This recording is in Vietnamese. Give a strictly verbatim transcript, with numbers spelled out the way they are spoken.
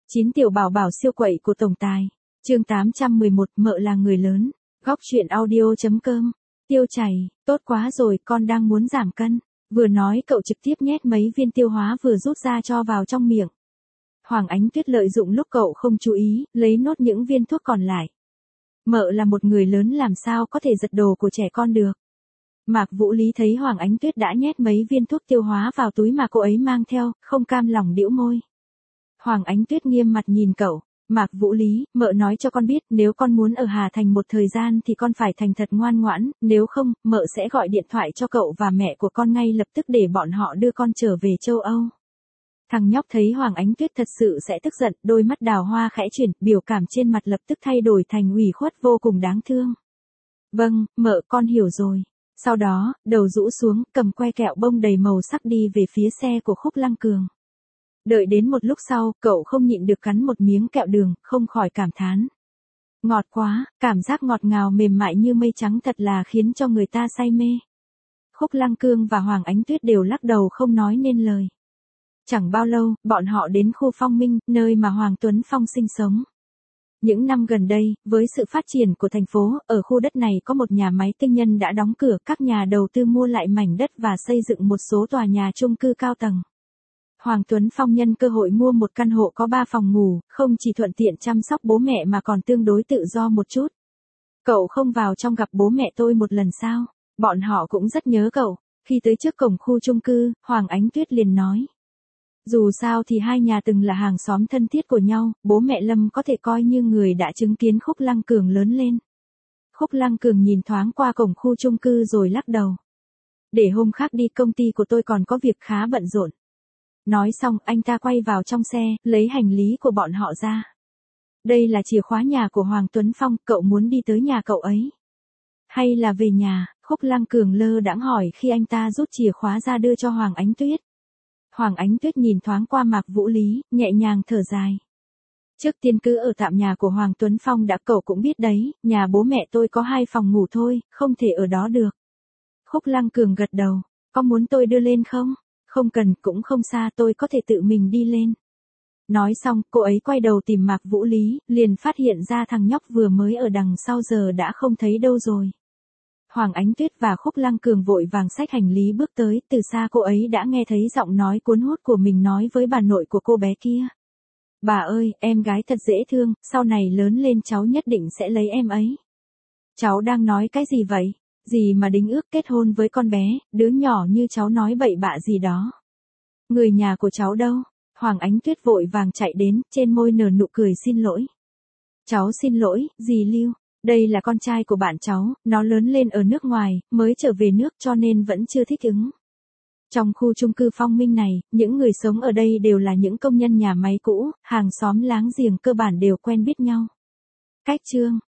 chín tiểu bảo bảo siêu quậy của tổng tài. Chương tám trăm mười một, mợ là người lớn. Góc truyện audio.com. Tiêu chảy, tốt quá rồi, con đang muốn giảm cân. Vừa nói cậu trực tiếp nhét mấy viên tiêu hóa vừa rút ra cho vào trong miệng. Hoàng Ánh Tuyết lợi dụng lúc cậu không chú ý, lấy nốt những viên thuốc còn lại. Mợ là một người lớn làm sao có thể giật đồ của trẻ con được. Mạc Vũ Lý thấy Hoàng Ánh Tuyết đã nhét mấy viên thuốc tiêu hóa vào túi mà cô ấy mang theo, không cam lòng đĩu môi. Hoàng Ánh Tuyết nghiêm mặt nhìn cậu. Mạc Vũ Lý, mợ nói cho con biết, nếu con muốn ở Hà Thành một thời gian thì con phải thành thật ngoan ngoãn, nếu không, mợ sẽ gọi điện thoại cho cậu và mẹ của con ngay lập tức để bọn họ đưa con trở về châu Âu. Thằng nhóc thấy Hoàng Ánh Tuyết thật sự sẽ tức giận, đôi mắt đào hoa khẽ chuyển, biểu cảm trên mặt lập tức thay đổi thành ủy khuất vô cùng đáng thương. Vâng, mợ, con hiểu rồi. Sau đó, đầu rũ xuống, cầm que kẹo bông đầy màu sắc đi về phía xe của Khúc Lăng Cường. Đợi đến một lúc sau, cậu không nhịn được cắn một miếng kẹo đường, không khỏi cảm thán. Ngọt quá, cảm giác ngọt ngào mềm mại như mây trắng thật là khiến cho người ta say mê. Khúc Lăng Cương và Hoàng Ánh Tuyết đều lắc đầu không nói nên lời. Chẳng bao lâu, bọn họ đến khu Phong Minh, nơi mà Hoàng Tuấn Phong sinh sống. Những năm gần đây, với sự phát triển của thành phố, ở khu đất này có một nhà máy tinh nhân đã đóng cửa, các nhà đầu tư mua lại mảnh đất và xây dựng một số tòa nhà chung cư cao tầng. Hoàng Tuấn Phong nhân cơ hội mua một căn hộ có ba phòng ngủ, không chỉ thuận tiện chăm sóc bố mẹ mà còn tương đối tự do một chút. Cậu không vào trong gặp bố mẹ tôi một lần sao? Bọn họ cũng rất nhớ cậu. Khi tới trước cổng khu chung cư, Hoàng Ánh Tuyết liền nói. Dù sao thì hai nhà từng là hàng xóm thân thiết của nhau, bố mẹ Lâm có thể coi như người đã chứng kiến Khúc Lăng Cường lớn lên. Khúc Lăng Cường nhìn thoáng qua cổng khu chung cư rồi lắc đầu. Để hôm khác đi, công ty của tôi còn có việc khá bận rộn. Nói xong, anh ta quay vào trong xe, lấy hành lý của bọn họ ra. Đây là chìa khóa nhà của Hoàng Tuấn Phong, cậu muốn đi tới nhà cậu ấy? Hay là về nhà? Khúc Lăng Cường lơ đãng hỏi khi anh ta rút chìa khóa ra đưa cho Hoàng Ánh Tuyết. Hoàng Ánh Tuyết nhìn thoáng qua Mạc Vũ Lý, nhẹ nhàng thở dài. Trước tiên cứ ở tạm nhà của Hoàng Tuấn Phong đã, cậu cũng biết đấy, nhà bố mẹ tôi có hai phòng ngủ thôi, không thể ở đó được. Khúc Lăng Cường gật đầu, có muốn tôi đưa lên không? Không cần, cũng không xa, tôi có thể tự mình đi lên. Nói xong, cô ấy quay đầu tìm Mạc Vũ Lý, liền phát hiện ra thằng nhóc vừa mới ở đằng sau giờ đã không thấy đâu rồi. Hoàng Ánh Tuyết và Khúc Lăng Cường vội vàng xách hành lý bước tới, từ xa cô ấy đã nghe thấy giọng nói cuốn hút của mình nói với bà nội của cô bé kia. Bà ơi, em gái thật dễ thương, sau này lớn lên cháu nhất định sẽ lấy em ấy. Cháu đang nói cái gì vậy? Gì mà đính ước kết hôn với con bé, đứa nhỏ như cháu nói bậy bạ gì đó. Người nhà của cháu đâu? Hoàng Ánh Tuyết vội vàng chạy đến, trên môi nở nụ cười xin lỗi. Cháu xin lỗi, dì Lưu. Đây là con trai của bạn cháu, nó lớn lên ở nước ngoài, mới trở về nước cho nên vẫn chưa thích ứng. Trong khu chung cư Phong Minh này, những người sống ở đây đều là những công nhân nhà máy cũ, hàng xóm láng giềng cơ bản đều quen biết nhau. Cách chương